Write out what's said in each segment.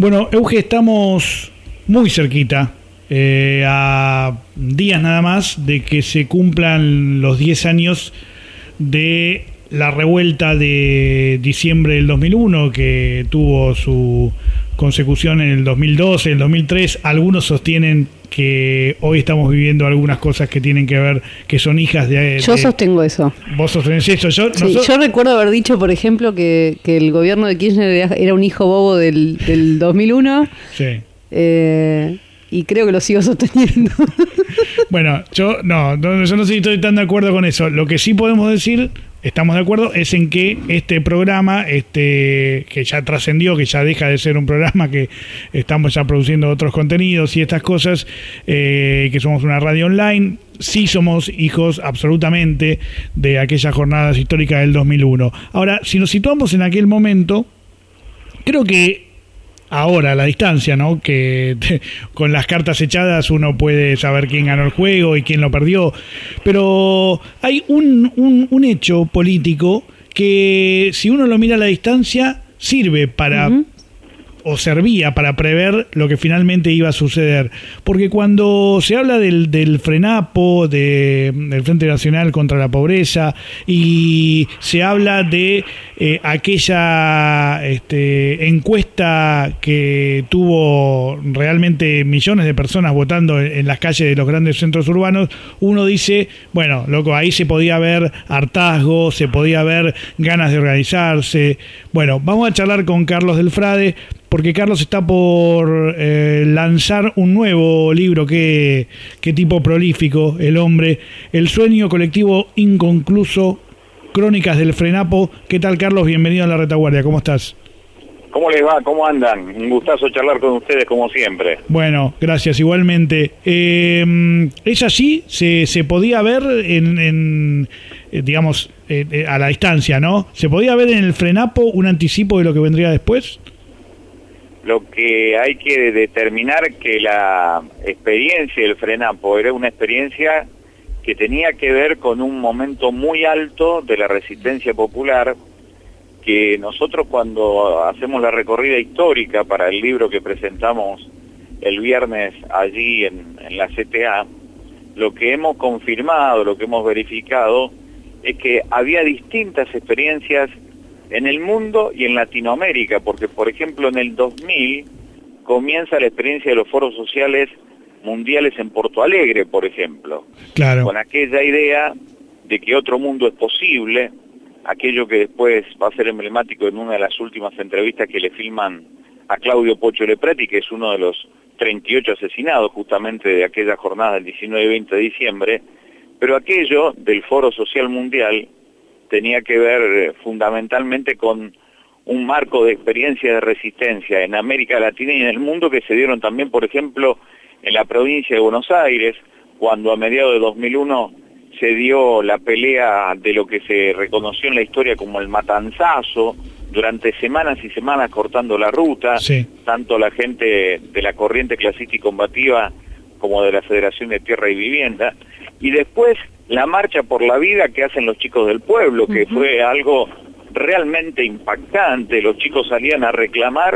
Bueno, Euge, estamos muy cerquita, a días nada más de que se cumplan los 10 años de la revuelta de diciembre del 2001, que tuvo su consecución en el 2012, en el 2003. Algunos sostienen que hoy estamos viviendo algunas cosas que tienen que ver, que son hijas de... Yo sostengo eso. ¿Vos sostenés eso? Yo recuerdo haber dicho, por ejemplo, que el gobierno de Kirchner era un hijo bobo del 2001. Sí. Y creo que lo sigo sosteniendo. Bueno, yo no sé si estoy tan de acuerdo con eso. Lo que sí podemos decir, estamos de acuerdo, es en que este programa, que ya trascendió, que ya deja de ser un programa, que estamos ya produciendo otros contenidos y estas cosas, que somos una radio online, sí somos hijos absolutamente de aquellas jornadas históricas del 2001. Ahora, si nos situamos en aquel momento, creo que ahora, a la distancia, ¿no? Que con las cartas echadas uno puede saber quién ganó el juego y quién lo perdió. Pero hay un hecho político que, si uno lo mira a la distancia, sirve para... o servía para prever lo que finalmente iba a suceder. Porque cuando se habla del FRENAPO, del Frente Nacional contra la Pobreza, y se habla de aquella encuesta que tuvo realmente millones de personas votando en las calles de los grandes centros urbanos, uno dice, bueno, loco, ahí se podía ver hartazgo, se podía ver ganas de organizarse. Bueno, vamos a charlar con Carlos Del Frade, porque Carlos está por lanzar un nuevo libro. Qué tipo prolífico el hombre. El sueño colectivo inconcluso, crónicas del FRENAPO. ¿Qué tal, Carlos? Bienvenido a La Retaguardia. ¿Cómo estás? ¿Cómo les va? ¿Cómo andan? Un gustazo charlar con ustedes como siempre. Bueno, gracias, igualmente. ¿Es así? ¿Se podía ver digamos, a la distancia, ¿no? ¿Se podía ver en el FRENAPO un anticipo de lo que vendría después? Lo que hay que determinar que la experiencia del FRENAPO era una experiencia que tenía que ver con un momento muy alto de la resistencia popular, que nosotros cuando hacemos la recorrida histórica para el libro que presentamos el viernes allí en la CTA, lo que hemos confirmado, lo que hemos verificado, es que había distintas experiencias en el mundo y en Latinoamérica, porque por ejemplo en el 2000 comienza la experiencia de los foros sociales mundiales en Porto Alegre, por ejemplo, claro, con aquella idea de que otro mundo es posible, aquello que después va a ser emblemático en una de las últimas entrevistas que le filman a Claudio Pocho Lepreti, que es uno de los 38 asesinados justamente de aquella jornada del 19 y 20 de diciembre, pero aquello del Foro Social Mundial tenía que ver fundamentalmente con un marco de experiencia de resistencia en América Latina y en el mundo que se dieron también, por ejemplo, en la provincia de Buenos Aires, cuando a mediados de 2001 se dio la pelea de lo que se reconoció en la historia como el matanzazo, durante semanas y semanas cortando la ruta, sí, tanto la gente de la corriente clasista y combativa como de la Federación de Tierra y Vivienda, y después la marcha por la vida que hacen los chicos del pueblo, que fue algo realmente impactante. Los chicos salían a reclamar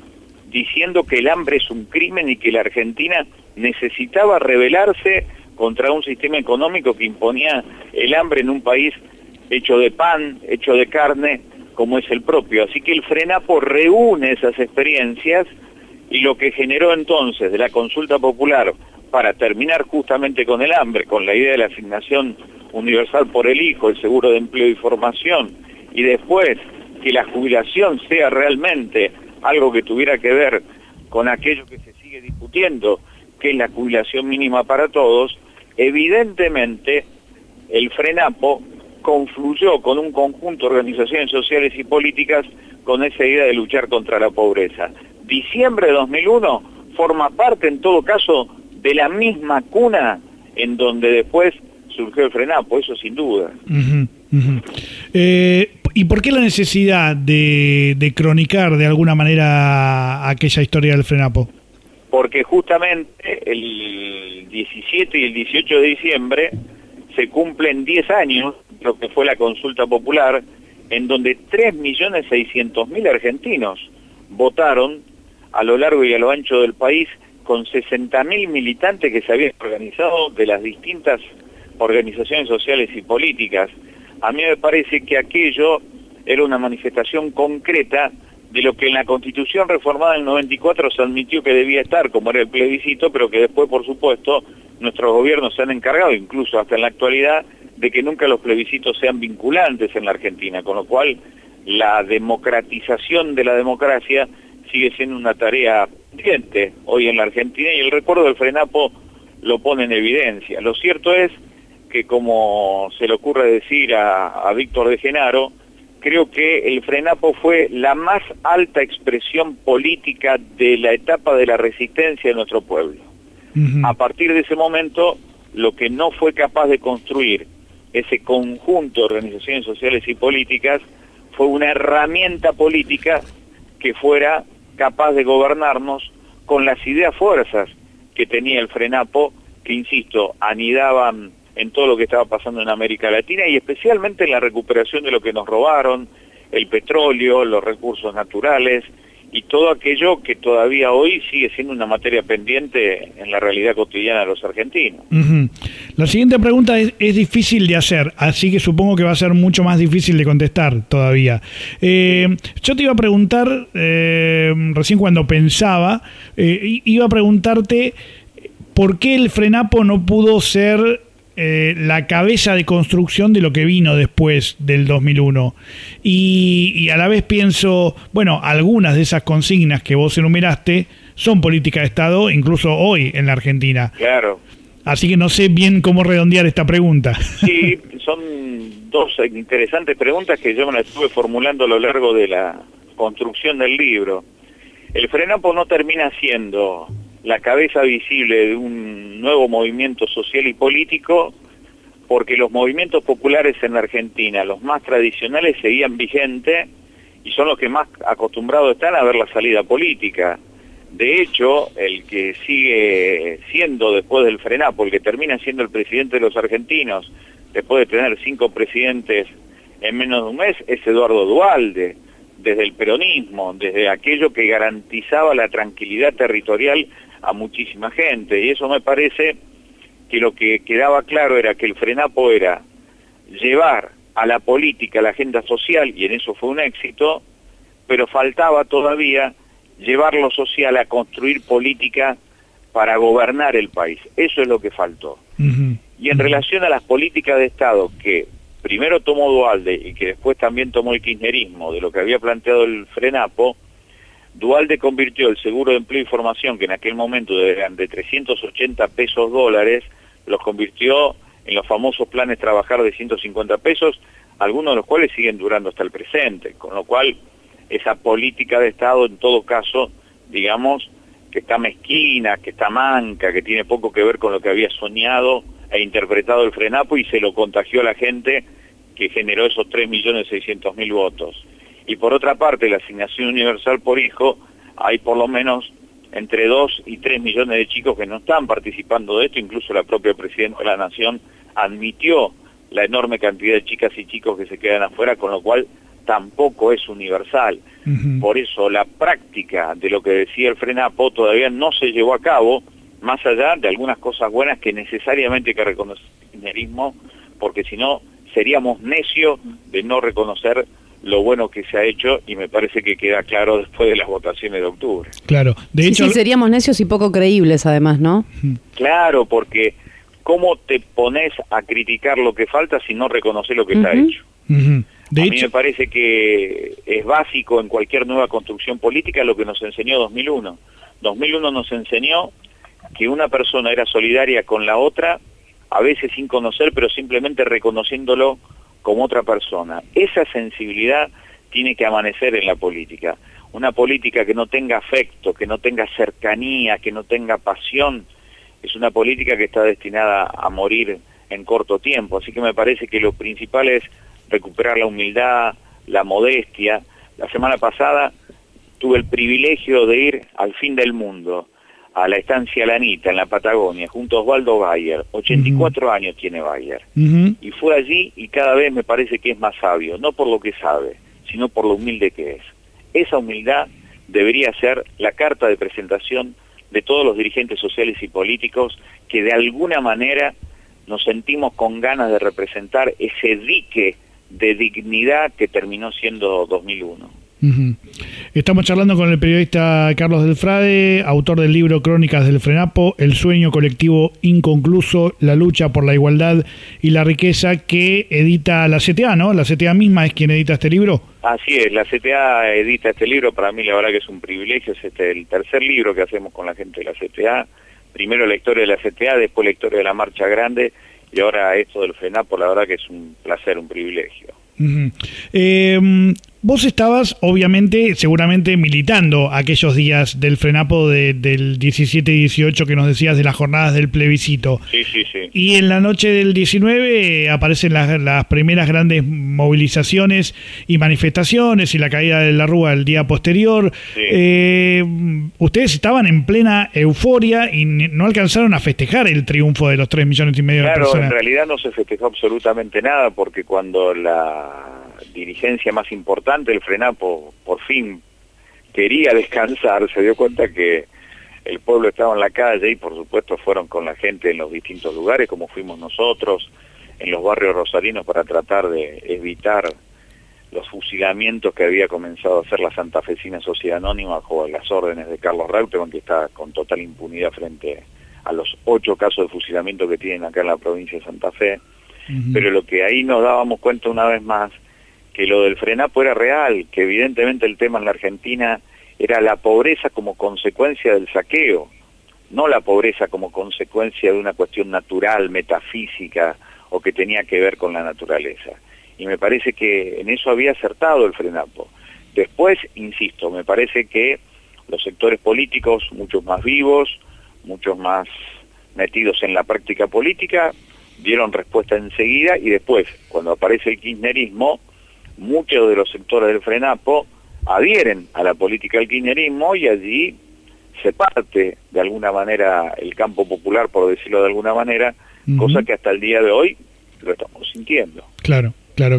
diciendo que el hambre es un crimen y que la Argentina necesitaba rebelarse contra un sistema económico que imponía el hambre en un país hecho de pan, hecho de carne, como es el propio. Así que el FRENAPO reúne esas experiencias y lo que generó entonces de la consulta popular para terminar justamente con el hambre, con la idea de la asignación universal por el hijo, el seguro de empleo y formación, y después que la jubilación sea realmente algo que tuviera que ver con aquello que se sigue discutiendo, que es la jubilación mínima para todos, evidentemente el FRENAPO confluyó con un conjunto de organizaciones sociales y políticas con esa idea de luchar contra la pobreza. Diciembre de 2001 forma parte, en todo caso, de la misma cuna en donde después surgió el FRENAPO, eso sin duda. ¿Y por qué la necesidad de cronicar de alguna manera aquella historia del FRENAPO? Porque justamente el 17 y el 18 de diciembre se cumplen 10 años, lo que fue la consulta popular, en donde 3.600.000 argentinos votaron a lo largo y a lo ancho del país con 60.000 militantes que se habían organizado de las distintas organizaciones sociales y políticas. A mí me parece que aquello era una manifestación concreta de lo que en la Constitución reformada en el 94 se admitió que debía estar, como era el plebiscito, pero que después, por supuesto, nuestros gobiernos se han encargado, incluso hasta en la actualidad, de que nunca los plebiscitos sean vinculantes en la Argentina, con lo cual la democratización de la democracia sigue siendo una tarea pendiente hoy en la Argentina, y el recuerdo del Frenapo lo pone en evidencia. Lo cierto es que, como se le ocurre decir a Víctor de Genaro, creo que el Frenapo fue la más alta expresión política de la etapa de la resistencia de nuestro pueblo. A partir de ese momento, lo que no fue capaz de construir ese conjunto de organizaciones sociales y políticas fue una herramienta política que fuera capaz de gobernarnos con las ideas fuerzas que tenía el Frenapo, que, insisto, anidaban en todo lo que estaba pasando en América Latina y especialmente en la recuperación de lo que nos robaron, el petróleo, los recursos naturales y todo aquello que todavía hoy sigue siendo una materia pendiente en la realidad cotidiana de los argentinos. La siguiente pregunta es difícil de hacer, así que supongo que va a ser mucho más difícil de contestar todavía. Yo te iba a preguntar, recién cuando pensaba, iba a preguntarte por qué el Frenapo no pudo ser la cabeza de construcción de lo que vino después del 2001 y a la vez pienso, bueno, algunas de esas consignas que vos enumeraste son política de Estado incluso hoy en la Argentina. Claro. Así que no sé bien cómo redondear esta pregunta. Sí, son dos interesantes preguntas que yo me las estuve formulando a lo largo de la construcción del libro. El Frenapo no termina siendo la cabeza visible de un nuevo movimiento social y político, porque los movimientos populares en la Argentina, los más tradicionales, seguían vigentes y son los que más acostumbrados están a ver la salida política. De hecho, el que sigue siendo después del Frenapo, el que termina siendo el presidente de los argentinos, después de tener 5 presidentes en menos de un mes, es Eduardo Duhalde, desde el peronismo, desde aquello que garantizaba la tranquilidad territorial a muchísima gente, y eso me parece que lo que quedaba claro era que el Frenapo era llevar a la política la agenda social, y en eso fue un éxito, pero faltaba todavía llevar lo social a construir política para gobernar el país. Eso es lo que faltó. Y en relación a las políticas de Estado que primero tomó Duhalde y que después también tomó el kirchnerismo de lo que había planteado el Frenapo, Duhalde convirtió el seguro de empleo y formación, que en aquel momento eran de 380 pesos dólares, los convirtió en los famosos planes trabajar de 150 pesos, algunos de los cuales siguen durando hasta el presente, con lo cual esa política de Estado en todo caso, digamos, que está mezquina, que está manca, que tiene poco que ver con lo que había soñado e interpretado el Frenapo y se lo contagió a la gente que generó esos 3.600.000 votos. Y por otra parte, la asignación universal por hijo, hay por lo menos entre 2 y 3 millones de chicos que no están participando de esto, incluso la propia Presidenta de la Nación admitió la enorme cantidad de chicas y chicos que se quedan afuera, con lo cual tampoco es universal. Por eso la práctica de lo que decía el Frenapo todavía no se llevó a cabo, más allá de algunas cosas buenas que necesariamente hay que reconocer el kirchnerismo, porque si no seríamos necios de no reconocer lo bueno que se ha hecho, y me parece que queda claro después de las votaciones de octubre. Claro, de hecho... Sí, seríamos necios y poco creíbles además, ¿no? Claro, porque ¿cómo te pones a criticar lo que falta si no reconoces lo que está hecho? A mí me parece que es básico en cualquier nueva construcción política lo que nos enseñó 2001. 2001 nos enseñó que una persona era solidaria con la otra, a veces sin conocer, pero simplemente reconociéndolo como otra persona. Esa sensibilidad tiene que amanecer en la política. Una política que no tenga afecto, que no tenga cercanía, que no tenga pasión, es una política que está destinada a morir en corto tiempo. Así que me parece que lo principal es recuperar la humildad, la modestia. La semana pasada tuve el privilegio de ir al fin del mundo, a la estancia Lanita, en la Patagonia, junto a Osvaldo Bayer. 84 años tiene Bayer. Y fue allí y cada vez me parece que es más sabio, no por lo que sabe, sino por lo humilde que es. Esa humildad debería ser la carta de presentación de todos los dirigentes sociales y políticos que de alguna manera nos sentimos con ganas de representar ese dique de dignidad que terminó siendo 2001. Uh-huh. Estamos charlando con el periodista Carlos del Frade, autor del libro Crónicas del FRENAPO, el sueño colectivo inconcluso, la lucha por la igualdad y la riqueza, que edita la CTA, ¿no? La CTA misma es quien edita este libro. Así es, la CTA edita este libro. Para mí la verdad que es un privilegio, es el tercer libro que hacemos con la gente de la CTA. Primero la historia de la CTA, después la historia de la Marcha Grande, y ahora esto del FRENAPO. La verdad que es un placer, un privilegio. Uh-huh. Vos estabas, obviamente, seguramente militando aquellos días del FRENAPO del 17 y 18 que nos decías de las jornadas del plebiscito. Sí. Y en la noche del 19 aparecen las primeras grandes movilizaciones y manifestaciones y la caída de la Rúa el día posterior. Sí. Ustedes estaban en plena euforia y no alcanzaron a festejar el triunfo de los 3,5 millones de personas. Claro, en realidad no se festejó absolutamente nada, porque cuando la dirigencia más importante del FRENAPO por fin quería descansar, se dio cuenta que el pueblo estaba en la calle, y por supuesto fueron con la gente en los distintos lugares, como fuimos nosotros, en los barrios rosarinos, para tratar de evitar los fusilamientos que había comenzado a hacer la santafesina Sociedad Anónima bajo las órdenes de Carlos Reutemann, que está con total impunidad frente a los 8 casos de fusilamiento que tienen acá en la provincia de Santa Fe. Uh-huh. Pero lo que ahí nos dábamos cuenta una vez más, que lo del FRENAPO era real, que evidentemente el tema en la Argentina era la pobreza como consecuencia del saqueo, no la pobreza como consecuencia de una cuestión natural, metafísica, o que tenía que ver con la naturaleza. Y me parece que en eso había acertado el FRENAPO. Después, insisto, me parece que los sectores políticos, muchos más vivos, muchos más metidos en la práctica política, dieron respuesta enseguida, y después, cuando aparece el kirchnerismo, muchos de los sectores del FRENAPO adhieren a la política del kirchnerismo, y allí se parte de alguna manera el campo popular, por decirlo de alguna manera, uh-huh. Cosa que hasta el día de hoy lo estamos sintiendo. Claro.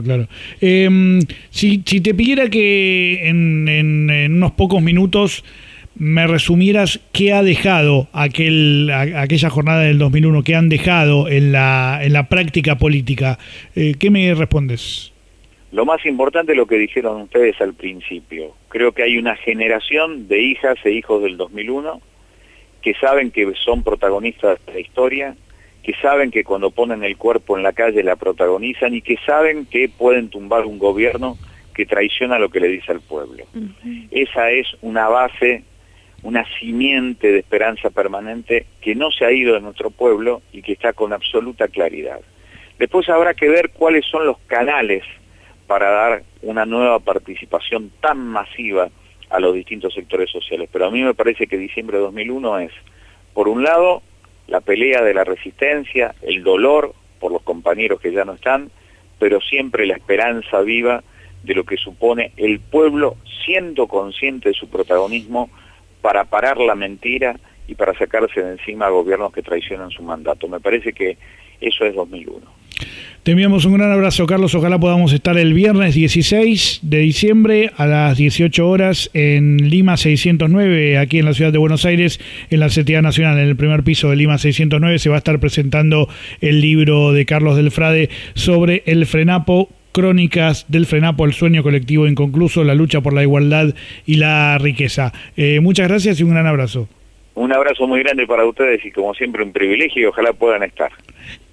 Si te pidiera que en unos pocos minutos me resumieras qué ha dejado aquella jornada del 2001, qué han dejado en la práctica política, ¿qué me respondes? Lo más importante es lo que dijeron ustedes al principio. Creo que hay una generación de hijas e hijos del 2001 que saben que son protagonistas de la historia, que saben que cuando ponen el cuerpo en la calle la protagonizan, y que saben que pueden tumbar un gobierno que traiciona lo que le dice al pueblo. Uh-huh. Esa es una base, una simiente de esperanza permanente que no se ha ido de nuestro pueblo y que está con absoluta claridad. Después habrá que ver cuáles son los canales para dar una nueva participación tan masiva a los distintos sectores sociales. Pero a mí me parece que diciembre de 2001 es, por un lado, la pelea de la resistencia, el dolor por los compañeros que ya no están, pero siempre la esperanza viva de lo que supone el pueblo siendo consciente de su protagonismo para parar la mentira y para sacarse de encima a gobiernos que traicionan su mandato. Me parece que eso es 2001. Te enviamos un gran abrazo, Carlos. Ojalá podamos estar el viernes 16 de diciembre a las 18 horas en Lima 609, aquí en la ciudad de Buenos Aires, en la CTA Nacional, en el primer piso de Lima 609. Se va a estar presentando el libro de Carlos del Frade sobre el FRENAPO, Crónicas del FRENAPO, el sueño colectivo inconcluso, la lucha por la igualdad y la riqueza. Muchas gracias y un gran abrazo. Un abrazo muy grande para ustedes, y como siempre un privilegio, y ojalá puedan estar.